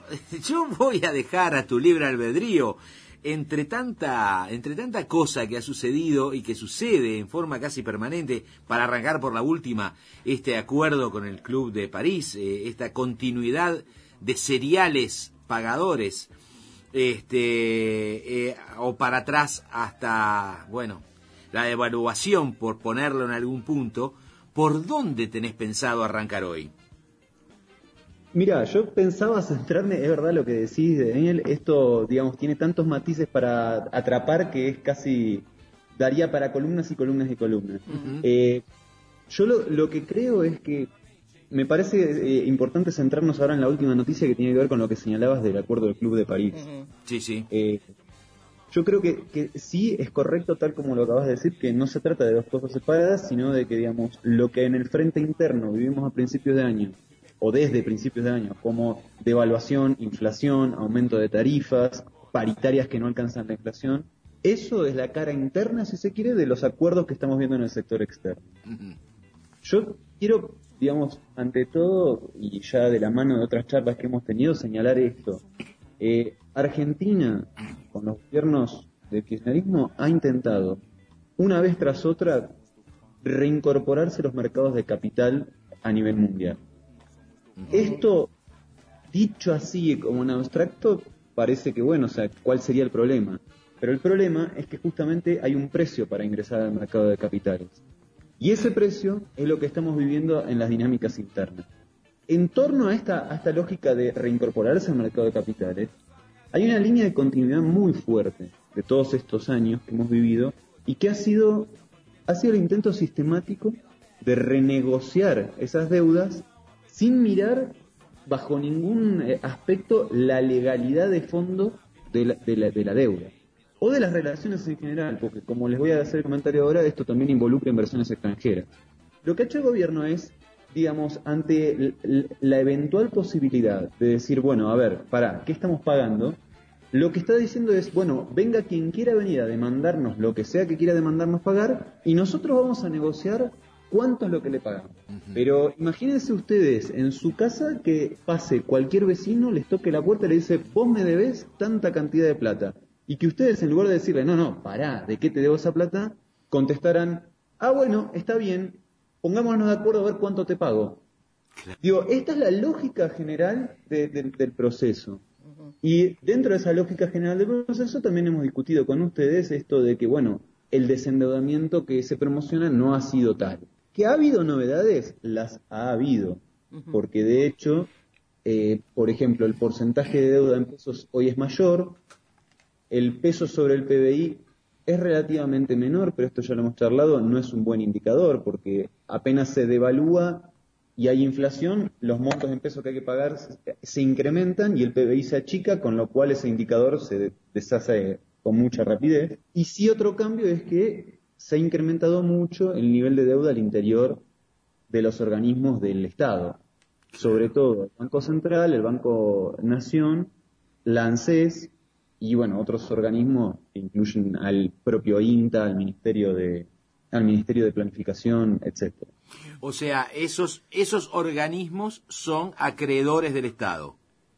yo voy a dejar a tu libre albedrío. Entre tanta cosa que ha sucedido y que sucede en forma casi permanente, para arrancar por la última, este acuerdo con el Club de París, esta continuidad de seriales pagadores, o para atrás hasta, bueno, la devaluación, por ponerlo en algún punto, ¿por dónde tenés pensado arrancar hoy? Mira, yo pensaba centrarme, es verdad lo que decís, Daniel, esto, digamos, tiene tantos matices para atrapar que es casi, daría para columnas y columnas y columnas. Uh-huh. Yo lo que creo es que me parece importante centrarnos ahora en la última noticia que tiene que ver con lo que señalabas del acuerdo del Club de París. Uh-huh. Sí, sí. Yo creo que sí es correcto, tal como lo acabas de decir, que no se trata de dos cosas separadas, sino de que, digamos, lo que en el frente interno vivimos a principios de año, o desde principios de año, como devaluación, inflación, aumento de tarifas, paritarias que no alcanzan la inflación, eso es la cara interna, si se quiere, de los acuerdos que estamos viendo en el sector externo. Uh-huh. Yo quiero, digamos, ante todo, y ya de la mano de otras charlas que hemos tenido, señalar esto. Argentina, con los gobiernos del kirchnerismo, ha intentado, una vez tras otra, reincorporarse a los mercados de capital a nivel mundial. Esto, dicho así como en abstracto, parece que, bueno, o sea, ¿cuál sería el problema? Pero el problema es que justamente hay un precio para ingresar al mercado de capitales. Y ese precio es lo que estamos viviendo en las dinámicas internas. En torno a esta lógica de reincorporarse al mercado de capitales, hay una línea de continuidad muy fuerte de todos estos años que hemos vivido y que ha sido el intento sistemático de renegociar esas deudas sin mirar bajo ningún aspecto la legalidad de fondo de la deuda o de las relaciones en general, porque como les voy a hacer el comentario ahora, esto también involucra inversiones extranjeras. Lo que ha hecho el gobierno es, digamos, ante la eventual posibilidad de decir, bueno, a ver, ¿qué estamos pagando? Lo que está diciendo es, bueno, venga quien quiera venir a demandarnos lo que sea que quiera demandarnos pagar y nosotros vamos a negociar cuánto es lo que le pagamos. Uh-huh. Pero imagínense ustedes en su casa que pase cualquier vecino, les toque la puerta y le dice, vos me debés tanta cantidad de plata. Y que ustedes, en lugar de decirle, no, pará, ¿de qué te debo esa plata? Contestarán, bueno, está bien, pongámonos de acuerdo a ver cuánto te pago. Claro. Digo, esta es la lógica general del proceso. Uh-huh. Y dentro de esa lógica general del proceso también hemos discutido con ustedes esto de que, bueno, el desendeudamiento que se promociona no ha sido tal. ¿Que ha habido novedades? Las ha habido. Uh-huh. Porque de hecho, por ejemplo, el porcentaje de deuda en pesos hoy es mayor, el peso sobre el PBI es relativamente menor, pero esto ya lo hemos charlado, no es un buen indicador, porque apenas se devalúa y hay inflación, los montos en pesos que hay que pagar se incrementan y el PBI se achica, con lo cual ese indicador se deshace con mucha rapidez. Y sí, otro cambio es que se ha incrementado mucho el nivel de deuda al interior de los organismos del Estado, sobre todo el Banco Central, el Banco Nación, la ANSES, y bueno, otros organismos que incluyen al propio INTA, al Ministerio de Planificación, etcétera. O sea, esos organismos son acreedores del Estado.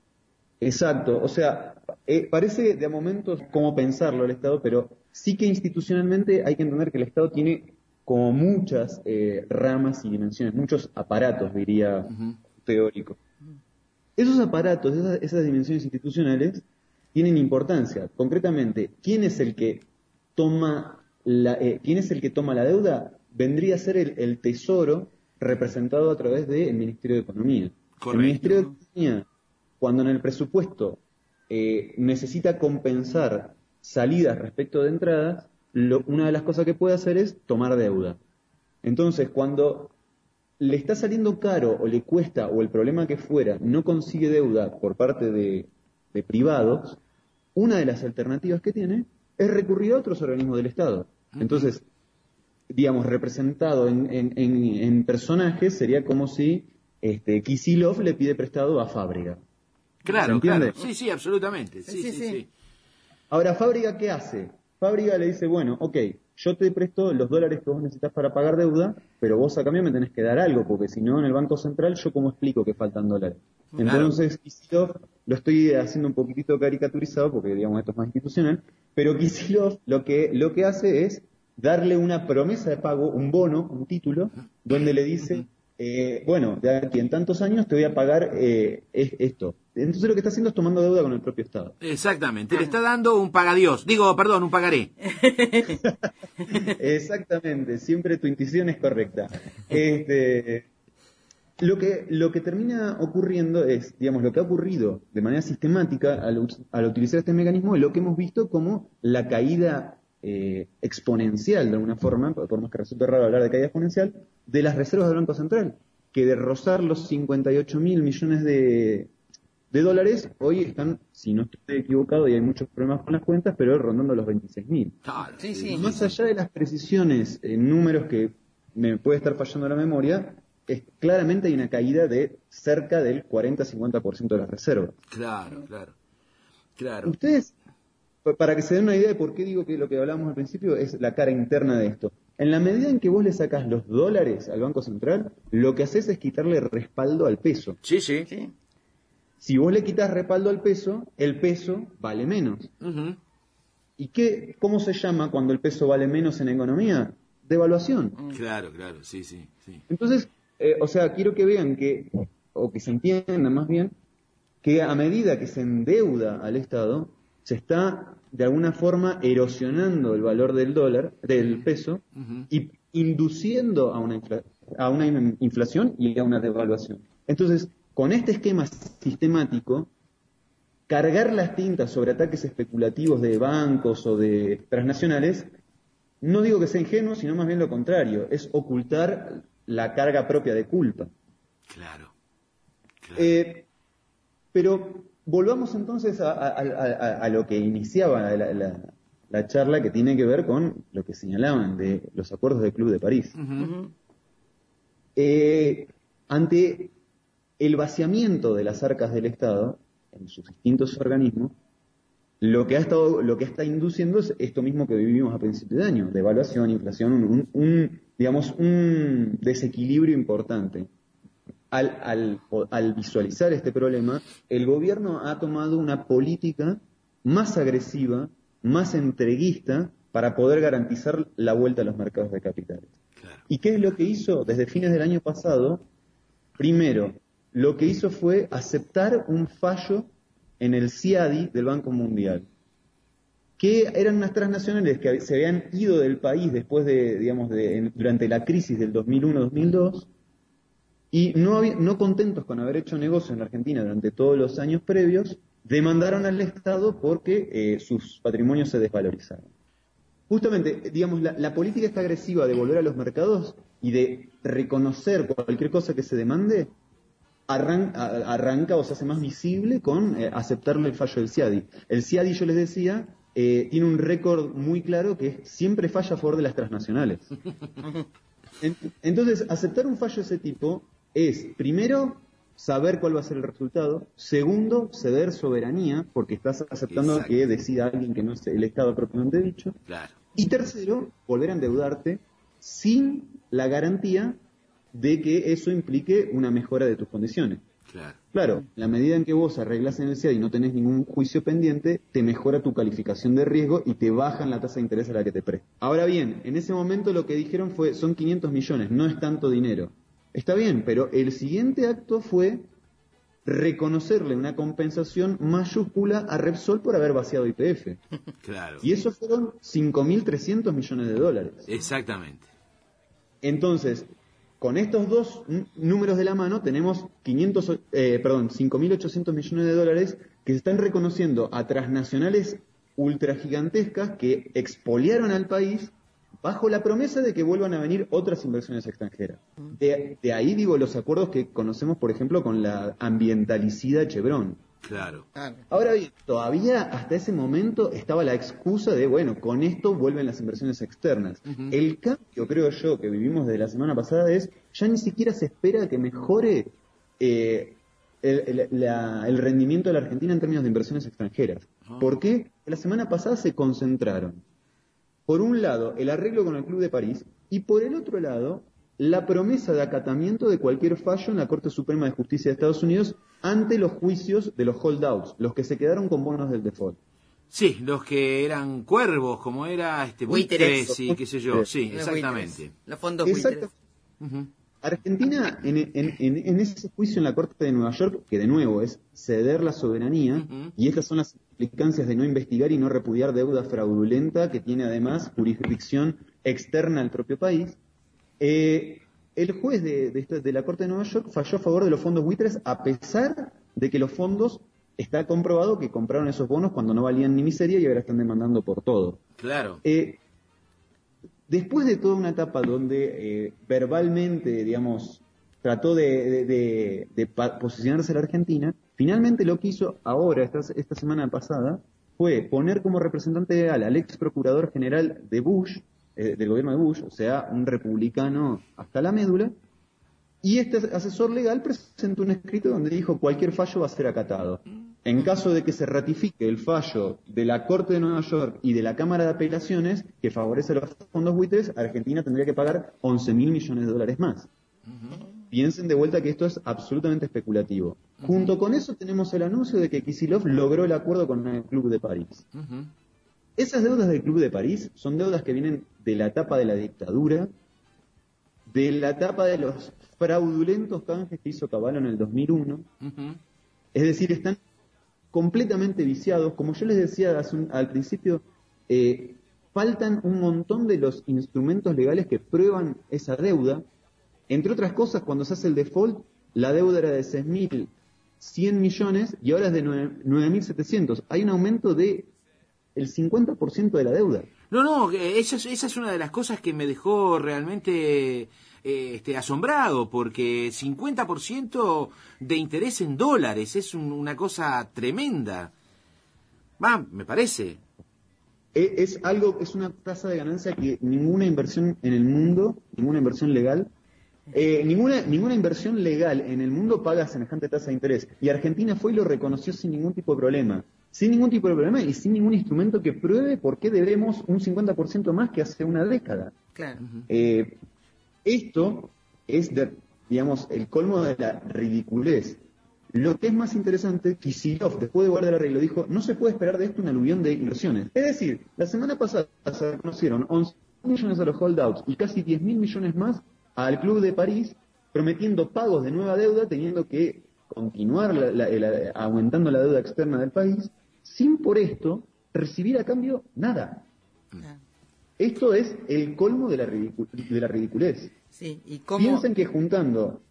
Exacto, o sea, parece de a momentos como pensarlo el Estado, pero sí que institucionalmente hay que entender que el Estado tiene como muchas ramas y dimensiones, muchos aparatos, diría, uh-huh, teóricos. Esos aparatos, esas dimensiones institucionales tienen importancia. Concretamente, ¿quién es el que toma la deuda? Vendría a ser el Tesoro, representado a través del Ministerio de Economía. Correcto. El Ministerio de Economía, cuando en el presupuesto necesita compensar salidas respecto de entradas, una de las cosas que puede hacer es tomar deuda. Entonces, cuando le está saliendo caro o le cuesta, o el problema que fuera, no consigue deuda por parte de privados, una de las alternativas que tiene es recurrir a otros organismos del Estado. Entonces, digamos, representado en personajes, sería como si Kicillof le pide prestado a Fábrega. Claro, claro. Sí, absolutamente. Sí. Ahora, ¿Fábrega qué hace? Fábrega le dice, bueno, ok, yo te presto los dólares que vos necesitas para pagar deuda, pero vos a cambio me tenés que dar algo, porque si no, en el Banco Central, ¿yo cómo explico que faltan dólares? Claro. Entonces, Kicillof lo estoy haciendo un poquitito caricaturizado porque, digamos, esto es más institucional, pero Kicillof lo que hace es darle una promesa de pago, un bono, un título, donde le dice, bueno, de aquí en tantos años te voy a pagar esto. Entonces lo que está haciendo es tomando deuda con el propio Estado. Exactamente, le está dando un pagadiós, un pagaré. Exactamente, siempre tu intuición es correcta. Lo que termina ocurriendo es, digamos, lo que ha ocurrido de manera sistemática al utilizar este mecanismo es lo que hemos visto como la caída exponencial, de alguna forma, por más que resulte raro hablar de caída exponencial, de las reservas del Banco Central, que de rozar los 58.000 millones de dólares, hoy están, si no estoy equivocado, y hay muchos problemas con las cuentas, pero rondando los 26.000. Claro, Sí. Más allá de las precisiones en números que me puede estar fallando la memoria, claramente hay una caída de cerca del 40-50% de las reservas. Claro. Ustedes, para que se den una idea de por qué digo que lo que hablábamos al principio es la cara interna de esto. En la medida en que vos le sacás los dólares al Banco Central, lo que haces es quitarle respaldo al peso. Sí. Si vos le quitas respaldo al peso, el peso vale menos. Uh-huh. ¿Y cómo se llama cuando el peso vale menos en economía? Devaluación. Claro, sí. Entonces, quiero que vean o que se entienda más bien, que a medida que se endeuda al Estado, se está de alguna forma erosionando el valor del dólar, del peso, uh-huh, y induciendo a una inflación y a una devaluación. Entonces, con este esquema sistemático, cargar las tintas sobre ataques especulativos de bancos o de transnacionales, no digo que sea ingenuo, sino más bien lo contrario, es ocultar la carga propia de culpa. Claro. Pero volvamos entonces a lo que iniciaba la charla, que tiene que ver con lo que señalaban de los acuerdos del Club de París. Uh-huh. Ante el vaciamiento de las arcas del Estado en sus distintos organismos, lo que está induciendo es esto mismo que vivimos a principios de año: devaluación, inflación, un desequilibrio importante. Al visualizar este problema, el gobierno ha tomado una política más agresiva, más entreguista, para poder garantizar la vuelta a los mercados de capitales. Claro. ¿Y qué es lo que hizo desde fines del año pasado? Primero, lo que hizo fue aceptar un fallo en el CIADI del Banco Mundial, que eran unas transnacionales que se habían ido del país después durante la crisis del 2001-2002, y no contentos con haber hecho negocio en la Argentina durante todos los años previos, demandaron al Estado porque sus patrimonios se desvalorizaron. Justamente, la política esta agresiva de volver a los mercados y de reconocer cualquier cosa que se demande, arranca o se hace más visible con aceptarle el fallo del CIADI. El CIADI, yo les decía, tiene un récord muy claro que siempre falla a favor de las transnacionales. Entonces, aceptar un fallo de ese tipo es, primero, saber cuál va a ser el resultado; segundo, ceder soberanía, porque estás aceptando Exacto. que decida alguien que no es el Estado propiamente dicho; Claro. y tercero, volver a endeudarte sin la garantía de que eso implique una mejora de tus condiciones. Claro, la medida en que vos arreglás en el CIAD y no tenés ningún juicio pendiente, te mejora tu calificación de riesgo y te bajan la tasa de interés a la que te prestan. Ahora bien, en ese momento lo que dijeron fue, son 500 millones, no es tanto dinero. Está bien, pero el siguiente acto fue reconocerle una compensación mayúscula a Repsol por haber vaciado YPF. Claro. Y eso fueron 5.300 millones de dólares. Exactamente. Entonces, con estos dos números de la mano, tenemos 5.800 millones de dólares que se están reconociendo a transnacionales ultragigantescas que expoliaron al país bajo la promesa de que vuelvan a venir otras inversiones extranjeras. De ahí digo los acuerdos que conocemos, por ejemplo, con la ambientalicida Chevron. Claro. Ahora bien, todavía hasta ese momento estaba la excusa de, bueno, con esto vuelven las inversiones externas. Uh-huh. El cambio, creo yo, que vivimos desde la semana pasada es, ya ni siquiera se espera que mejore el rendimiento de la Argentina en términos de inversiones extranjeras. Uh-huh. ¿Por qué? La semana pasada se concentraron, por un lado, el arreglo con el Club de París, y por el otro lado, la promesa de acatamiento de cualquier fallo en la Corte Suprema de Justicia de Estados Unidos ante los juicios de los holdouts, los que se quedaron con bonos del default. Sí, los que eran cuervos, como era buitres y qué sé yo. Sí, exactamente. Los fondos buitres. Uh-huh. Argentina, en ese juicio en la Corte de Nueva York, que de nuevo es ceder la soberanía, y estas son las implicancias de no investigar y no repudiar deuda fraudulenta, que tiene además jurisdicción externa al propio país, el juez de la Corte de Nueva York falló a favor de los fondos buitres, a pesar de que los fondos, está comprobado que compraron esos bonos cuando no valían ni miseria y ahora están demandando por todo. Claro. Después de toda una etapa donde verbalmente, digamos, trató de posicionarse la Argentina, finalmente lo que hizo ahora, esta semana pasada, fue poner como representante legal al ex procurador general de Bush, del gobierno de Bush, o sea, un republicano hasta la médula, y este asesor legal presentó un escrito donde dijo cualquier fallo va a ser acatado. En caso de que se ratifique el fallo de la Corte de Nueva York y de la Cámara de Apelaciones, que favorece a los fondos buitres, Argentina tendría que pagar 11.000 millones de dólares más. Piensen de vuelta que esto es absolutamente especulativo. Junto con eso tenemos el anuncio de que Kicillof logró el acuerdo con el Club de París. Esas deudas del Club de París son deudas que vienen de la etapa de la dictadura, de la etapa de los fraudulentos canjes que hizo Cavallo en el 2001. Es decir, están completamente viciados. Como yo les decía al principio, faltan un montón de los instrumentos legales que prueban esa deuda. Entre otras cosas, cuando se hace el default, la deuda era de 6.100 millones y ahora es de 9.700. Hay un aumento de el 50% de la deuda. No, esa es una de las cosas que me dejó realmente asombrado, porque 50% de interés en dólares es una cosa tremenda. Me parece. Es una tasa de ganancia que ninguna inversión en el mundo, ninguna inversión legal, ninguna inversión legal en el mundo paga semejante tasa de interés. Y Argentina fue y lo reconoció sin ningún tipo de problema. Sin ningún tipo de problema y sin ningún instrumento que pruebe por qué debemos un 50% más que hace una década. Claro. Esto es, digamos, el colmo de la ridiculez. Lo que es más interesante, Kicillof, después de guardar el arreglo, dijo, no se puede esperar de esto un aluvión de inversiones. Es decir, la semana pasada se reconocieron 11 millones a los holdouts y casi 10.000 millones más al Club de París, prometiendo pagos de nueva deuda, teniendo que continuar aumentando la deuda externa del país, sin por esto recibir a cambio nada. Esto es el colmo de la ridiculez. Sí, ¿y cómo? Piensen que juntando...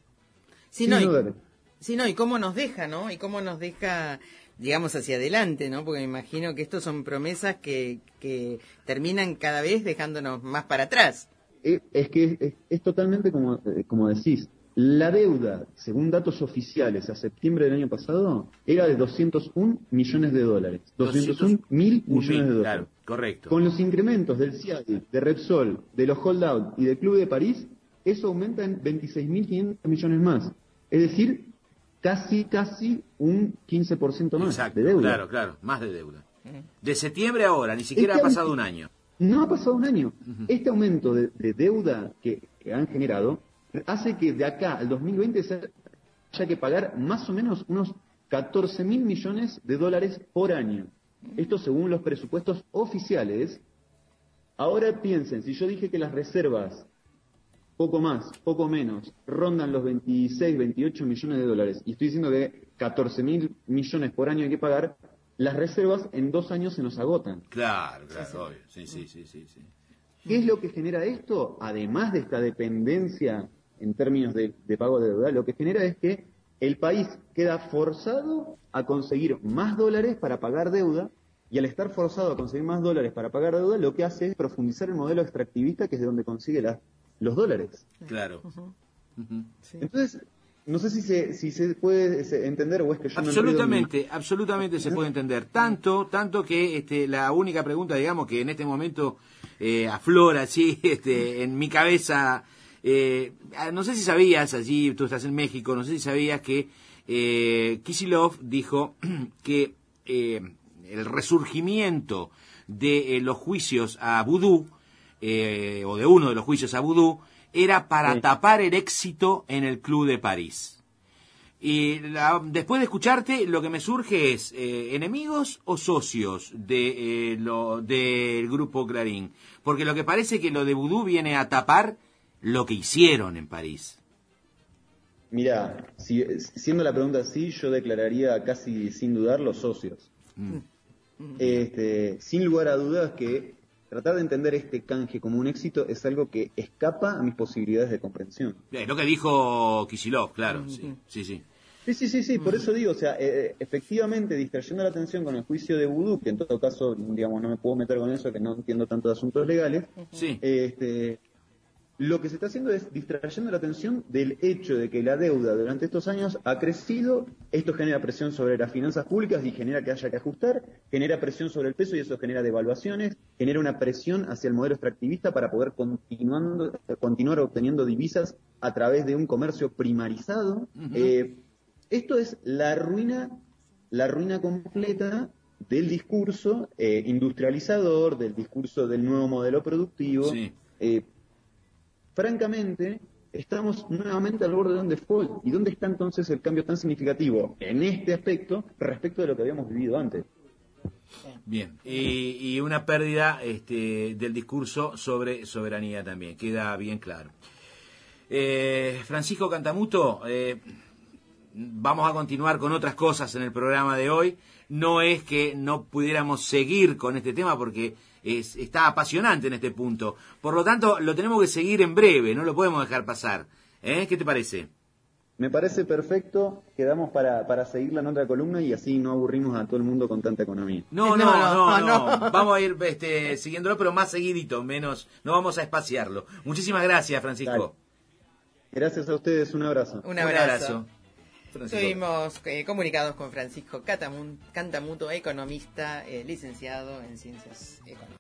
y cómo nos deja, ¿no? Y cómo nos deja, digamos, hacia adelante, ¿no? Porque me imagino que estos son promesas que terminan cada vez dejándonos más para atrás. Es que es totalmente como decís. La deuda, según datos oficiales, a septiembre del año pasado, era de 201 millones de dólares. 201.000 millones de dólares. Claro, correcto. Con los incrementos del CIADI, de Repsol, de los Holdout y del Club de París, eso aumenta en 26.500 millones más. Es decir, casi un 15% más. Exacto, de deuda. Claro, más de deuda. De septiembre a ahora, ni siquiera ha pasado un año. No ha pasado un año. Este aumento de deuda que han generado hace que de acá al 2020 haya que pagar más o menos unos 14.000 millones de dólares por año. Esto según los presupuestos oficiales. Ahora piensen, si yo dije que las reservas, poco más, poco menos, rondan los 26, 28 millones de dólares, y estoy diciendo que 14.000 millones por año hay que pagar, las reservas en 2 años se nos agotan. Claro, obvio. Sí. ¿Qué es lo que genera esto? Además de esta dependencia en términos de pago de deuda, lo que genera es que el país queda forzado a conseguir más dólares para pagar deuda, y al estar forzado a conseguir más dólares para pagar deuda, lo que hace es profundizar el modelo extractivista, que es de donde consigue los dólares. Claro. Sí. Entonces, no sé si se puede entender o es que yo absolutamente se puede entender. Tanto que la única pregunta, digamos, que en este momento aflora así en mi cabeza, no sé si sabías, allí tú estás en México, no sé si sabías que Kicillof dijo que el resurgimiento de los juicios a Vudú, o de uno de los juicios a Vudú, era para Sí. tapar el éxito en el Club de París. Y después de escucharte, lo que me surge es, ¿enemigos o socios del grupo Clarín? Porque lo que parece que lo de Vudú viene a tapar lo que hicieron en París. Mira, siendo la pregunta así, yo declararía casi sin dudar los socios. Sin lugar a dudas que tratar de entender este canje como un éxito es algo que escapa a mis posibilidades de comprensión. Lo que dijo Kicillof, claro, sí. Sí, por eso digo, o sea, efectivamente distrayendo la atención con el juicio de Vudú, que en todo caso, digamos, no me puedo meter con eso, que no entiendo tanto de asuntos legales, Sí. lo que se está haciendo es distrayendo la atención del hecho de que la deuda durante estos años ha crecido, esto genera presión sobre las finanzas públicas y genera que haya que ajustar, genera presión sobre el peso y eso genera devaluaciones, genera una presión hacia el modelo extractivista para poder continuar obteniendo divisas a través de un comercio primarizado. Esto es la ruina completa del discurso industrializador, del discurso del nuevo modelo productivo. Sí. Francamente, estamos nuevamente al borde de un default. ¿Y dónde está entonces el cambio tan significativo en este aspecto respecto de lo que habíamos vivido antes? Bien, y una pérdida del discurso sobre soberanía también, queda bien claro. Francisco Cantamuto, vamos a continuar con otras cosas en el programa de hoy. No es que no pudiéramos seguir con este tema porque está apasionante en este punto. Por lo tanto, lo tenemos que seguir en breve, no lo podemos dejar pasar. ¿Qué te parece? Me parece perfecto, quedamos para seguirla en otra columna y así no aburrimos a todo el mundo con tanta economía. No. Vamos a ir siguiéndolo, pero más seguidito, menos, no vamos a espaciarlo. Muchísimas gracias, Francisco. Dale. Gracias a ustedes, un abrazo. Un abrazo. Francisco. Estuvimos comunicados con Francisco Cantamuto, economista, licenciado en Ciencias Económicas.